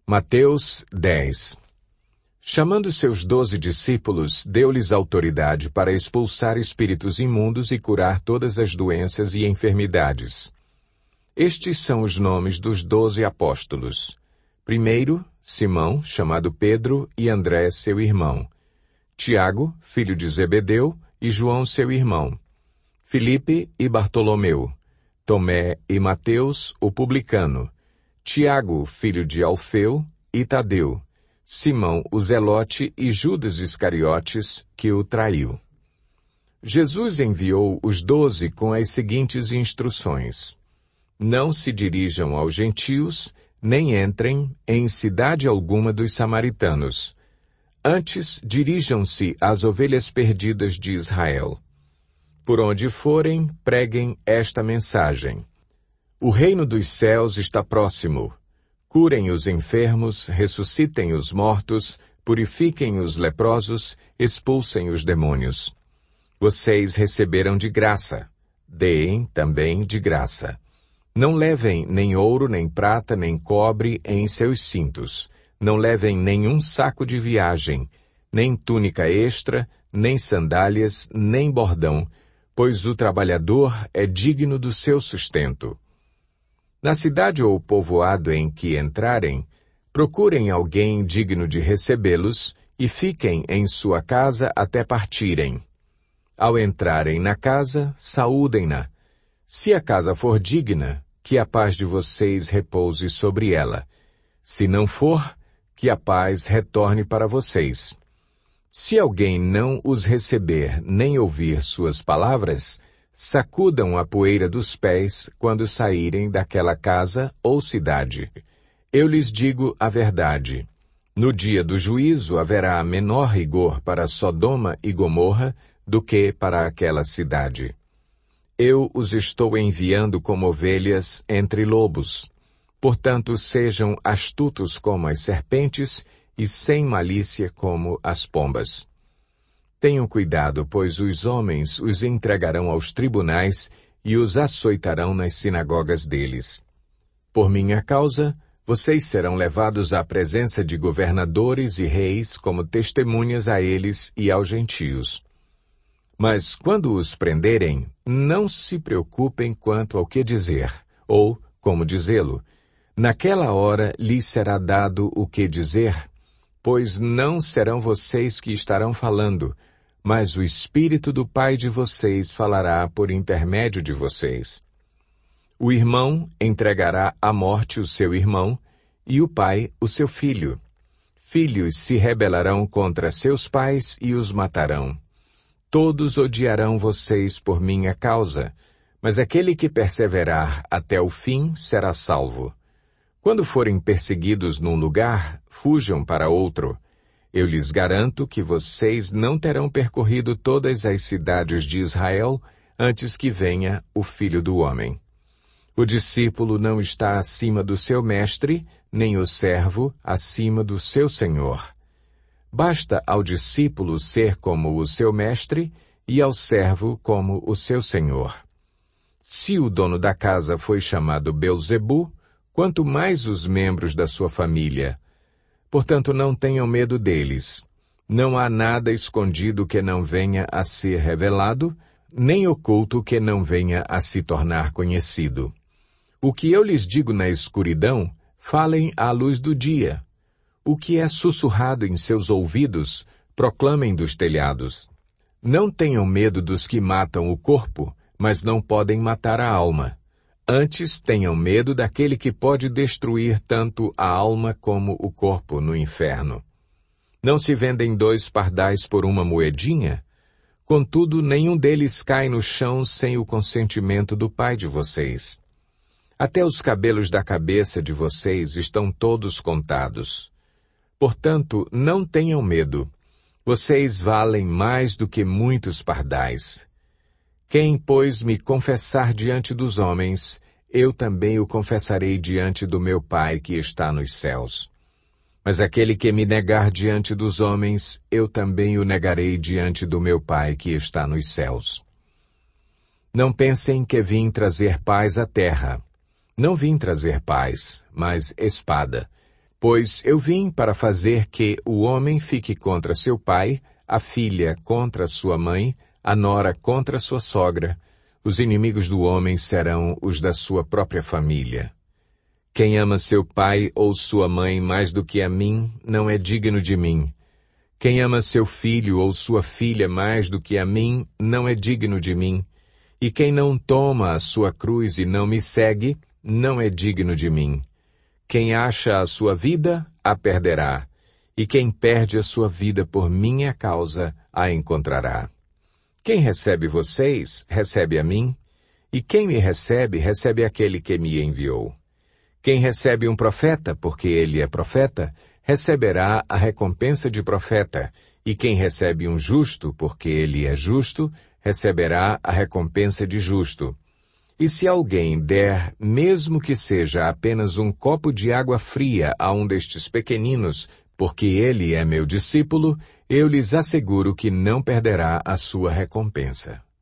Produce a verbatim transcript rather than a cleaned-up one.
Mateus dez. Chamando seus doze discípulos, deu-lhes autoridade para expulsar espíritos imundos e curar todas as doenças e enfermidades. Estes são os nomes dos doze apóstolos. Primeiro, Simão, chamado Pedro, e André, seu irmão. Tiago, filho de Zebedeu, e João, seu irmão. Filipe e Bartolomeu. Tomé e Mateus, o publicano. Tiago, filho de Alfeu, e Tadeu. Simão, o Zelote, e Judas Iscariotes, que o traiu. Jesus enviou os doze com as seguintes instruções. Não se dirijam aos gentios, nem entrem em cidade alguma dos samaritanos. Antes, dirijam-se às ovelhas perdidas de Israel. Por onde forem, preguem esta mensagem. O reino dos céus está próximo. Curem os enfermos, ressuscitem os mortos, purifiquem os leprosos, expulsem os demônios. Vocês receberam de graça. Deem também de graça. Não levem nem ouro, nem prata, nem cobre em seus cintos. Não levem nenhum saco de viagem, nem túnica extra, nem sandálias, nem bordão, pois o trabalhador é digno do seu sustento. Na cidade ou povoado em que entrarem, procurem alguém digno de recebê-los e fiquem em sua casa até partirem. Ao entrarem na casa, saúdem-na. Se a casa for digna, que a paz de vocês repouse sobre ela. Se não for, que a paz retorne para vocês. Se alguém não os receber nem ouvir suas palavras, sacudam a poeira dos pés quando saírem daquela casa ou cidade. Eu lhes digo a verdade. No dia do juízo haverá menor rigor para Sodoma e Gomorra do que para aquela cidade. Eu os estou enviando como ovelhas entre lobos. Portanto, sejam astutos como as serpentes e sem malícia como as pombas. Tenham cuidado, pois os homens os entregarão aos tribunais e os açoitarão nas sinagogas deles. Por minha causa, vocês serão levados à presença de governadores e reis como testemunhas a eles e aos gentios. Mas quando os prenderem, não se preocupem quanto ao que dizer, ou como dizê-lo. Naquela hora lhes será dado o que dizer, pois não serão vocês que estarão falando, mas o Espírito do Pai de vocês falará por intermédio de vocês. O irmão entregará à morte o seu irmão, e o pai o seu filho. Filhos se rebelarão contra seus pais e os matarão. Todos odiarão vocês por minha causa, mas aquele que perseverar até o fim será salvo. Quando forem perseguidos num lugar, fujam para outro. Eu lhes garanto que vocês não terão percorrido todas as cidades de Israel antes que venha o Filho do Homem. O discípulo não está acima do seu mestre, nem o servo acima do seu senhor. Basta ao discípulo ser como o seu mestre e ao servo como o seu senhor. Se o dono da casa foi chamado Belzebu, quanto mais os membros da sua família. Portanto, não tenham medo deles. Não há nada escondido que não venha a ser revelado, nem oculto que não venha a se tornar conhecido. O que eu lhes digo na escuridão, falem à luz do dia. O que é sussurrado em seus ouvidos, proclamem dos telhados. Não tenham medo dos que matam o corpo, mas não podem matar a alma. Antes tenham medo daquele que pode destruir tanto a alma como o corpo no inferno. Não se vendem dois pardais por uma moedinha? Contudo, nenhum deles cai no chão sem o consentimento do Pai de vocês. Até os cabelos da cabeça de vocês estão todos contados. Portanto, não tenham medo. Vocês valem mais do que muitos pardais. Quem, pois, me confessar diante dos homens, eu também o confessarei diante do meu Pai que está nos céus. Mas aquele que me negar diante dos homens, eu também o negarei diante do meu Pai que está nos céus. Não pensem que vim trazer paz à terra. Não vim trazer paz, mas espada. Pois eu vim para fazer que o homem fique contra seu pai, a filha contra sua mãe, a nora contra sua sogra. Os inimigos do homem serão os da sua própria família. Quem ama seu pai ou sua mãe mais do que a mim, não é digno de mim. Quem ama seu filho ou sua filha mais do que a mim, não é digno de mim. E quem não toma a sua cruz e não me segue, não é digno de mim. Quem acha a sua vida, a perderá. E quem perde a sua vida por minha causa, a encontrará. Quem recebe vocês, recebe a mim. E quem me recebe, recebe aquele que me enviou. Quem recebe um profeta, porque ele é profeta, receberá a recompensa de profeta, e quem recebe um justo, porque ele é justo, receberá a recompensa de justo. E se alguém der, mesmo que seja apenas um copo de água fria a um destes pequeninos, porque ele é meu discípulo, eu lhes asseguro que não perderá a sua recompensa.